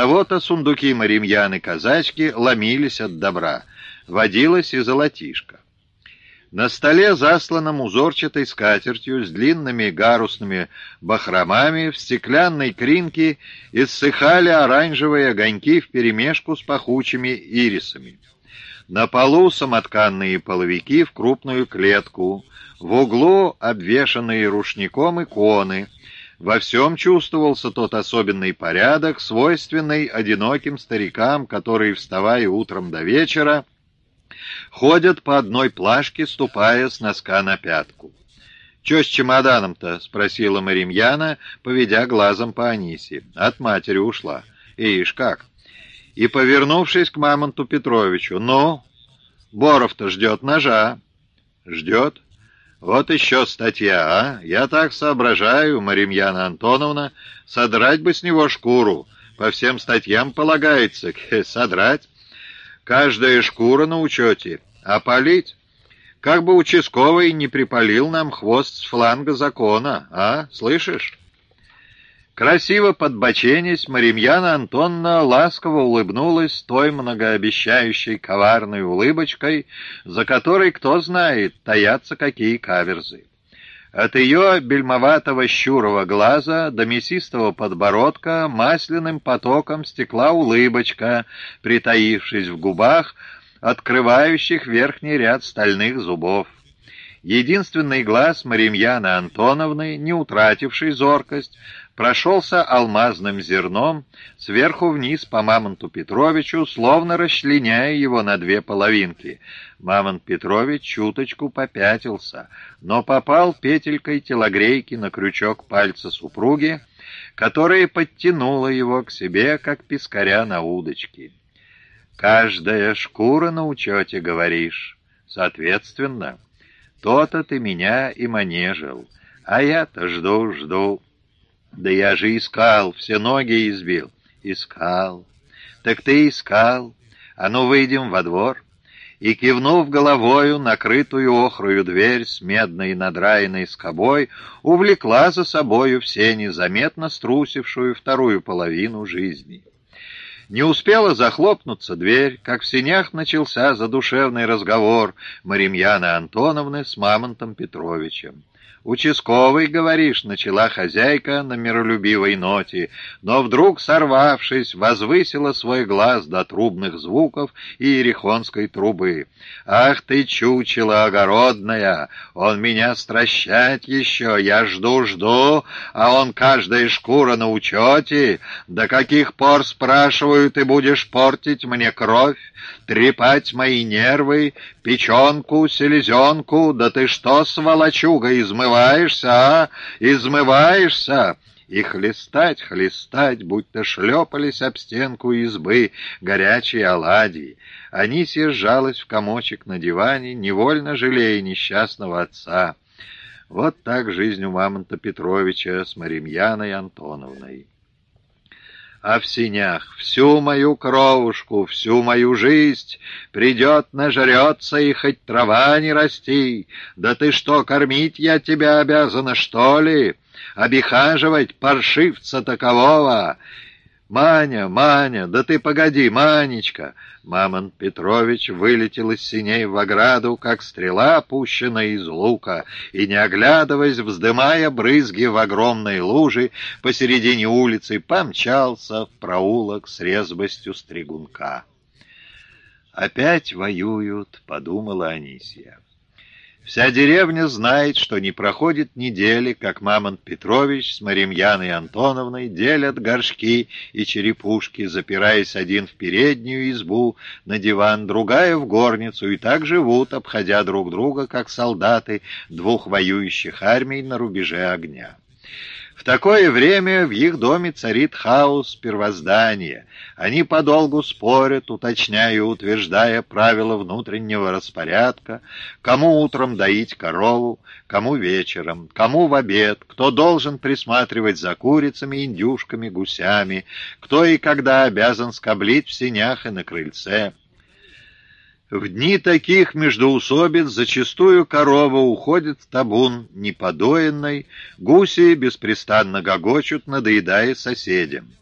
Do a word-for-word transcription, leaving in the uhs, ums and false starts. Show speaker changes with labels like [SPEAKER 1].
[SPEAKER 1] Оттого-то сундуки Маримьяны-казачки ломились от добра. Водилась и золотишко. На столе, засланном узорчатой скатертью с длинными гарусными бахромами, в стеклянной кринке иссыхали оранжевые огоньки вперемешку с пахучими ирисами. На полу самотканные половики в крупную клетку, в углу обвешанные рушником иконы. Во всем чувствовался тот особенный порядок, свойственный одиноким старикам, которые, вставая утром до вечера, ходят по одной плашке, ступая с носка на пятку. «Чё с чемоданом-то?» — спросила Маримьяна, поведя глазом по Анисе. «От матери ушла». «Ишь, как?» И, повернувшись к Мамонту Петровичу: «Ну, Боров-то ждет ножа». «Ждет? Вот еще статья, а? Я так соображаю, Маримьяна Антоновна, содрать бы с него шкуру. По всем статьям полагается, содрать. Каждая шкура на учете. А палить? Как бы участковый не припалил нам хвост с фланга закона, а? Слышишь?» Красиво подбоченясь, Маримьяна Антоновна ласково улыбнулась той многообещающей коварной улыбочкой, за которой, кто знает, таятся какие каверзы. От ее бельмоватого щурого глаза до мясистого подбородка масляным потоком стекла улыбочка, притаившись в губах, открывающих верхний ряд стальных зубов. Единственный глаз Маримьяны Антоновны, не утративший зоркость, прошелся алмазным зерном сверху вниз по Мамонту Петровичу, словно расчленяя его на две половинки. Мамонт Петрович чуточку попятился, но попал петелькой телогрейки на крючок пальца супруги, которая подтянула его к себе, как пескаря на удочке. «Каждая шкура на учете, говоришь? Соответственно, то-то ты меня и манежил, а я-то жду, жду». «Да я же искал, все ноги избил». «Искал? Так ты искал. А ну, выйдем во двор». И, кивнув головою накрытую охрою дверь с медной надраенной скобой, увлекла за собою все незаметно струсившую вторую половину жизни. Не успела захлопнуться дверь, как в сенях начался задушевный разговор Маримьяны Антоновны с Мамонтом Петровичем. «Участковый, говоришь», — начала хозяйка на миролюбивой ноте, но вдруг, сорвавшись, возвысила свой глаз до трубных звуков и иерихонской трубы. «Ах ты, чучело огородная! Он меня стращать еще! Я жду-жду, а он каждая шкура на учете! До каких пор, спрашиваю, ты будешь портить мне кровь, трепать мои нервы, печенку, селезенку? Да ты что, сволочуга, измываешься, а? Измываешься!» И хлестать, хлестать, будто шлепались об стенку избы горячие оладьи. Анисья сжалась в комочек на диване, невольно жалея несчастного отца. Вот так жизнь у Мамонта Петровича с Маримьяной Антоновной. А в сенях всю мою кровушку, всю мою жизнь придет, нажрется, и хоть трава не расти. Да ты что, кормить я тебя обязана, что ли? Обихаживать паршивца такового? «Маня, Маня, да ты погоди, Манечка!» Мамонт Петрович вылетел из сеней в ограду, как стрела, пущенная из лука, и, не оглядываясь, вздымая брызги в огромной луже, посередине улицы помчался в проулок с резвостью стригунка. «Опять воюют», — подумала Анисья. Вся деревня знает, что не проходит недели, как Мамонт Петрович с Маримьяной Антоновной делят горшки и черепушки, запираясь один в переднюю избу на диван, другая в горницу, и так живут, обходя друг друга, как солдаты двух воюющих армий на рубеже огня. В такое время в их доме царит хаос первоздания. Они подолгу спорят, уточняя и утверждая правила внутреннего распорядка, кому утром доить корову, кому вечером, кому в обед, кто должен присматривать за курицами, индюшками, гусями, кто и когда обязан скоблить в сенях и на крыльце. В дни таких междоусобиц зачастую корова уходит в табун неподоенной, гуси беспрестанно гогочут, надоедая соседям.